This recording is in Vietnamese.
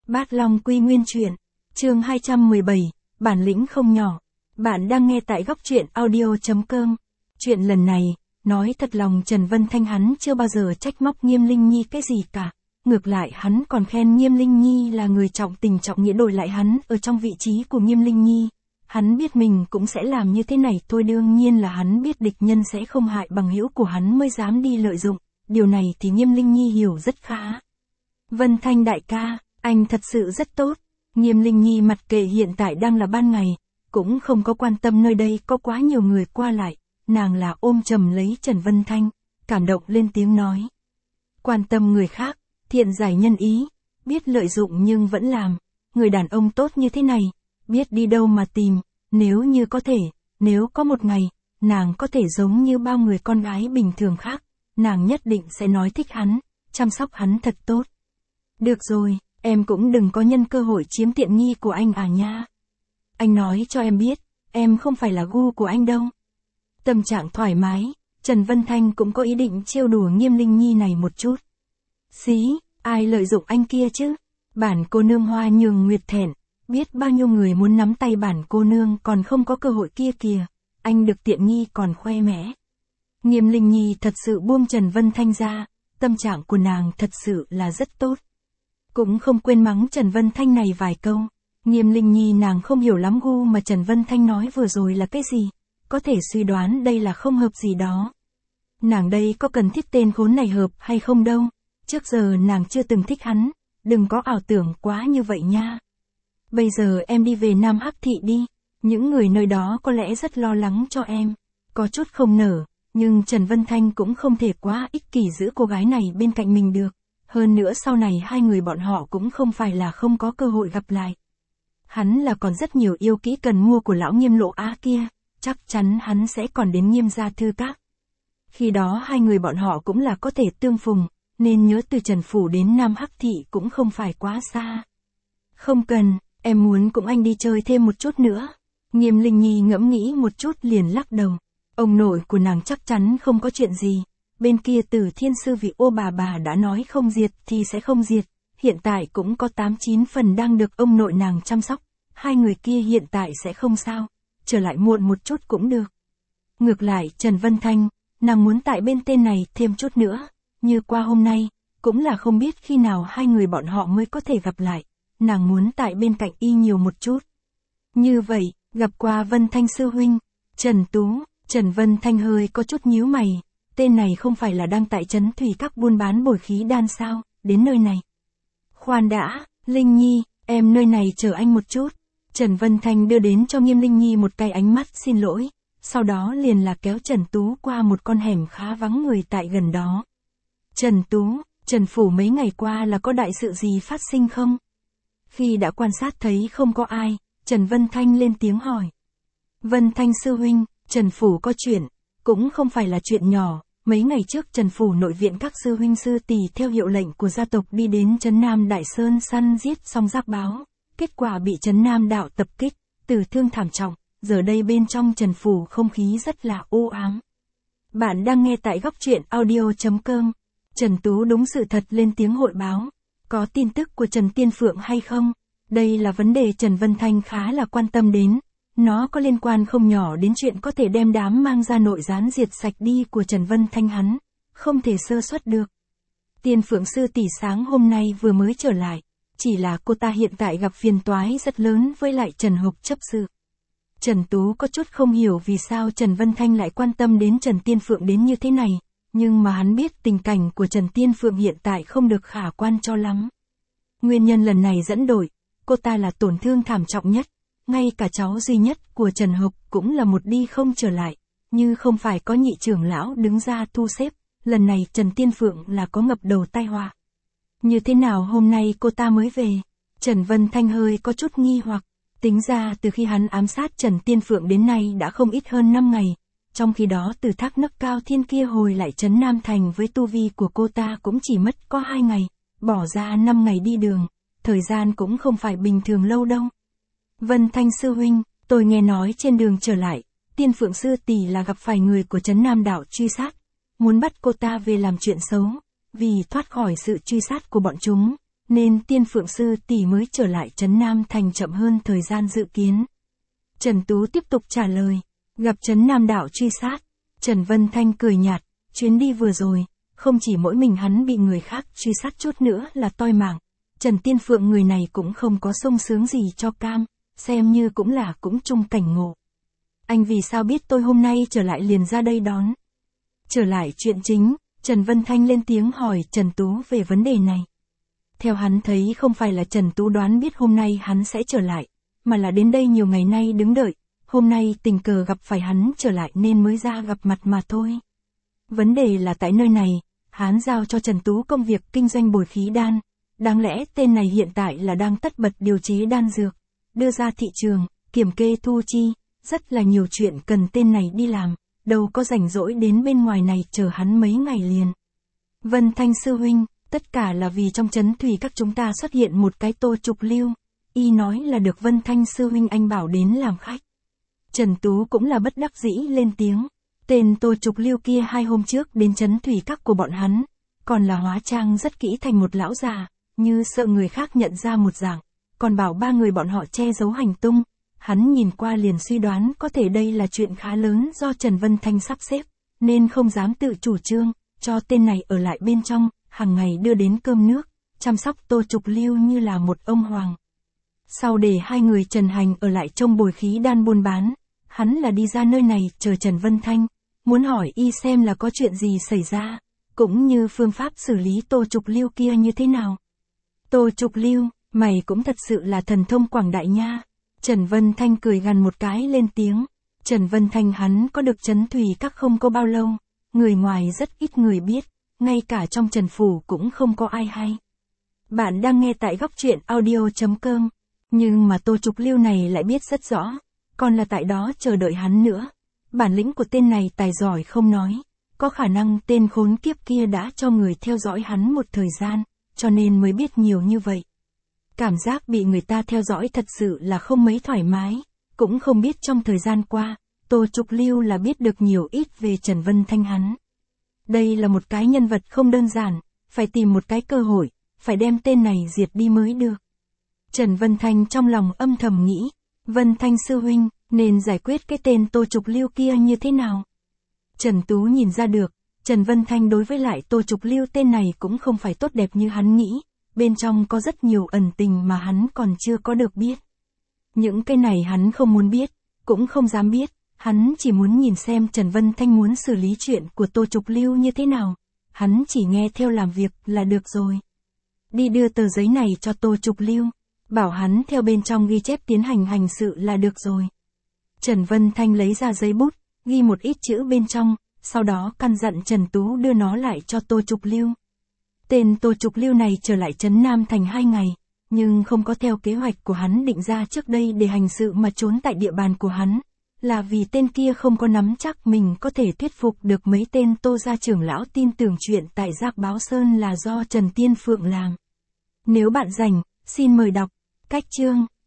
Bát Long Quy Nguyên truyện, chương 217, bản lĩnh không nhỏ. Bạn đang nghe tại góc truyện audio.com. Chuyện lần này, nói thật lòng Trần Vân Thanh hắn chưa bao giờ trách móc Nghiêm Linh Nhi cái gì cả. Ngược lại hắn còn khen Nghiêm Linh Nhi là người trọng tình trọng nghĩa, đổi lại hắn ở trong vị trí của Nghiêm Linh Nhi. Hắn biết mình cũng sẽ làm như thế này thôi, đương nhiên là hắn biết địch nhân sẽ không hại bằng hữu của hắn mới dám đi lợi dụng. Điều này thì Nghiêm Linh Nhi hiểu rất khá. Vân Thanh đại ca, anh thật sự rất tốt. Nghiêm Linh Nhi mặc kệ hiện tại đang là ban ngày, cũng không có quan tâm nơi đây có quá nhiều người qua lại, nàng là ôm chầm lấy Trần Vân Thanh, cảm động lên tiếng nói. Quan tâm người khác, thiện giải nhân ý, biết lợi dụng nhưng vẫn làm, người đàn ông tốt như thế này, biết đi đâu mà tìm, nếu như có thể, nếu có một ngày, nàng có thể giống như bao người con gái bình thường khác, nàng nhất định sẽ nói thích hắn, chăm sóc hắn thật tốt. Được rồi, em cũng đừng có nhân cơ hội chiếm tiện nghi của anh à nha. Anh nói cho em biết, em không phải là gu của anh đâu. Tâm trạng thoải mái, Trần Vân Thanh cũng có ý định trêu đùa Nghiêm Linh Nhi này một chút. Xí, ai lợi dụng anh kia chứ? Bản cô nương Hoa Nhường Nguyệt thẹn, biết bao nhiêu người muốn nắm tay bản cô nương còn không có cơ hội kia kìa, anh được tiện nghi còn khoe mẽ. Nghiêm Linh Nhi thật sự buông Trần Vân Thanh ra, tâm trạng của nàng thật sự là rất tốt. Cũng không quên mắng Trần Vân Thanh này vài câu. Nghiêm Linh Nhi nàng không hiểu lắm gu mà Trần Vân Thanh nói vừa rồi là cái gì, có thể suy đoán đây là không hợp gì đó. Nàng đây có cần thiết tên khốn này hợp hay không đâu, trước giờ nàng chưa từng thích hắn, đừng có ảo tưởng quá như vậy nha. Bây giờ em đi về Nam Hắc Thị đi, những người nơi đó có lẽ rất lo lắng cho em, có chút không nở, nhưng Trần Vân Thanh cũng không thể quá ích kỷ giữ cô gái này bên cạnh mình được. Hơn nữa sau này hai người bọn họ cũng không phải là không có cơ hội gặp lại. Hắn là còn rất nhiều yêu kỹ cần mua của lão Nghiêm Lộ Á kia, chắc chắn hắn sẽ còn đến Nghiêm gia thư các. Khi đó hai người bọn họ cũng là có thể tương phùng, nên nhớ từ Trần Phủ đến Nam Hắc Thị cũng không phải quá xa. Không cần, em muốn cùng anh đi chơi thêm một chút nữa. Nghiêm Linh Nhi ngẫm nghĩ một chút liền lắc đầu. Ông nội của nàng chắc chắn không có chuyện gì. Bên kia Tử Thiên Sư vị ô bà đã nói không diệt thì sẽ không diệt, hiện tại cũng có 8-9 phần đang được ông nội nàng chăm sóc, hai người kia hiện tại sẽ không sao, trở lại muộn một chút cũng được. Ngược lại Trần Vân Thanh, nàng muốn tại bên tên này thêm chút nữa, như qua hôm nay, cũng là không biết khi nào hai người bọn họ mới có thể gặp lại, nàng muốn tại bên cạnh y nhiều một chút. Như vậy, gặp qua Vân Thanh sư huynh, Trần Tú, Trần Vân Thanh hơi có chút nhíu mày. Tên này không phải là đang tại trấn thủy các buôn bán bồi khí đan sao, đến nơi này. Khoan đã, Linh Nhi, em nơi này chờ anh một chút. Trần Vân Thanh đưa đến cho Nghiêm Linh Nhi một cái ánh mắt xin lỗi, sau đó liền là kéo Trần Tú qua một con hẻm khá vắng người tại gần đó. Trần Tú, Trần Phủ mấy ngày qua là có đại sự gì phát sinh không? Khi đã quan sát thấy không có ai, Trần Vân Thanh lên tiếng hỏi. Vân Thanh sư huynh, Trần Phủ có chuyện, cũng không phải là chuyện nhỏ. Mấy ngày trước Trần Phủ nội viện các sư huynh sư tỷ theo hiệu lệnh của gia tộc đi đến Trấn Nam Đại Sơn săn giết xong giáp báo, kết quả bị Trấn Nam đạo tập kích, tử thương thảm trọng, giờ đây bên trong Trần Phủ không khí rất là u ám. Bạn đang nghe tại góc truyện audio.com. Trần Tú đúng sự thật lên tiếng hội báo, có tin tức của Trần Tiên Phượng hay không? Đây là vấn đề Trần Vân Thanh khá là quan tâm đến. Nó có liên quan không nhỏ đến chuyện có thể đem đám mang ra nội gián diệt sạch đi của Trần Vân Thanh hắn, không thể sơ suất được. Tiên Phượng sư tỷ sáng hôm nay vừa mới trở lại, chỉ là cô ta hiện tại gặp phiền toái rất lớn với lại Trần Hục chấp sự. Trần Tú có chút không hiểu vì sao Trần Vân Thanh lại quan tâm đến Trần Tiên Phượng đến như thế này, nhưng mà hắn biết tình cảnh của Trần Tiên Phượng hiện tại không được khả quan cho lắm. Nguyên nhân lần này dẫn đổi, cô ta là tổn thương thảm trọng nhất. Ngay cả cháu duy nhất của Trần Hục cũng là một đi không trở lại, như không phải có nhị trưởng lão đứng ra thu xếp, lần này Trần Tiên Phượng là có ngập đầu tai họa. Như thế nào hôm nay cô ta mới về? Trần Vân Thanh hơi có chút nghi hoặc, tính ra từ khi hắn ám sát Trần Tiên Phượng đến nay đã không ít hơn 5 ngày, trong khi đó từ thác nấc cao thiên kia hồi lại Trấn Nam Thành với tu vi của cô ta cũng chỉ mất có 2 ngày, bỏ ra 5 ngày đi đường, thời gian cũng không phải bình thường lâu đâu. Vân Thanh sư huynh, tôi nghe nói trên đường trở lại, Tiên Phượng sư tỷ là gặp phải người của Trấn Nam đạo truy sát, muốn bắt cô ta về làm chuyện xấu, vì thoát khỏi sự truy sát của bọn chúng, nên Tiên Phượng sư tỷ mới trở lại Trấn Nam Thành chậm hơn thời gian dự kiến. Trần Tú tiếp tục trả lời, gặp Trấn Nam đạo truy sát. Trần Vân Thanh cười nhạt, chuyến đi vừa rồi, không chỉ mỗi mình hắn bị người khác truy sát chút nữa là toi mạng. Trần Tiên Phượng người này cũng không có sung sướng gì cho cam, xem như cũng chung cảnh ngộ. Anh vì sao biết tôi hôm nay trở lại liền ra đây đón? Trở lại chuyện chính, Trần Vân Thanh lên tiếng hỏi Trần Tú về vấn đề này. Theo hắn thấy không phải là Trần Tú đoán biết hôm nay hắn sẽ trở lại, mà là đến đây nhiều ngày nay đứng đợi, hôm nay tình cờ gặp phải hắn trở lại nên mới ra gặp mặt mà thôi. Vấn đề là tại nơi này, hắn giao cho Trần Tú công việc kinh doanh bồi khí đan, đáng lẽ tên này hiện tại là đang tất bật điều chế đan dược, đưa ra thị trường, kiểm kê thu chi, rất là nhiều chuyện cần tên này đi làm, đâu có rảnh rỗi đến bên ngoài này chờ hắn mấy ngày liền. Vân Thanh sư huynh, tất cả là vì trong trấn thủy các chúng ta xuất hiện một cái Tô Trục Lưu, y nói là được Vân Thanh sư huynh anh bảo đến làm khách. Trần Tú cũng là bất đắc dĩ lên tiếng, tên Tô Trục Lưu kia 2 hôm trước đến trấn thủy các của bọn hắn, còn là hóa trang rất kỹ thành một lão già, như sợ người khác nhận ra một dạng, còn bảo 3 người bọn họ che giấu hành tung. Hắn nhìn qua liền suy đoán có thể đây là chuyện khá lớn do Trần Vân Thanh sắp xếp, nên không dám tự chủ trương, cho tên này ở lại bên trong, hàng ngày đưa đến cơm nước, chăm sóc Tô Trục Lưu như là một ông hoàng. Sau để 2 người Trần Hành ở lại trông bồi khí đan buôn bán, hắn là đi ra nơi này chờ Trần Vân Thanh, muốn hỏi y xem là có chuyện gì xảy ra, cũng như phương pháp xử lý Tô Trục Lưu kia như thế nào. Tô Trục Lưu, mày cũng thật sự là thần thông quảng đại nha. Trần Vân Thanh cười gằn một cái lên tiếng. Trần Vân Thanh hắn có được trấn thủy các không có bao lâu, người ngoài rất ít người biết, ngay cả trong Trần Phủ cũng không có ai hay. Bạn đang nghe tại góc truyện audio.com, nhưng mà Tô Trục Lưu này lại biết rất rõ, còn là tại đó chờ đợi hắn nữa. Bản lĩnh của tên này tài giỏi không nói, có khả năng tên khốn kiếp kia đã cho người theo dõi hắn một thời gian, cho nên mới biết nhiều như vậy. Cảm giác bị người ta theo dõi thật sự là không mấy thoải mái, cũng không biết trong thời gian qua, Tô Trục Lưu là biết được nhiều ít về Trần Vân Thanh hắn. Đây là một cái nhân vật không đơn giản, phải tìm một cái cơ hội, phải đem tên này diệt đi mới được. Trần Vân Thanh trong lòng âm thầm nghĩ, Vân Thanh sư huynh, nên giải quyết cái tên Tô Trục Lưu kia như thế nào? Trần Tú nhìn ra được, Trần Vân Thanh đối với lại Tô Trục Lưu tên này cũng không phải tốt đẹp như hắn nghĩ. Bên trong có rất nhiều ẩn tình mà hắn còn chưa có được biết. Những cái này hắn không muốn biết, cũng không dám biết, hắn chỉ muốn nhìn xem Trần Vân Thanh muốn xử lý chuyện của Tô Trục Lưu như thế nào. Hắn chỉ nghe theo làm việc là được rồi. Đi đưa tờ giấy này cho Tô Trục Lưu, bảo hắn theo bên trong ghi chép tiến hành hành sự là được rồi. Trần Vân Thanh lấy ra giấy bút, ghi một ít chữ bên trong, sau đó căn dặn Trần Tú đưa nó lại cho Tô Trục Lưu. Tên Tô Trục Lưu này trở lại Trấn Nam Thành 2 ngày, nhưng không có theo kế hoạch của hắn định ra trước đây để hành sự mà trốn tại địa bàn của hắn, là vì tên kia không có nắm chắc mình có thể thuyết phục được mấy tên Tô gia trưởng lão tin tưởng chuyện tại Giác Báo Sơn là do Trần Tiên Phượng làm. Nếu bạn rảnh, xin mời đọc cách chương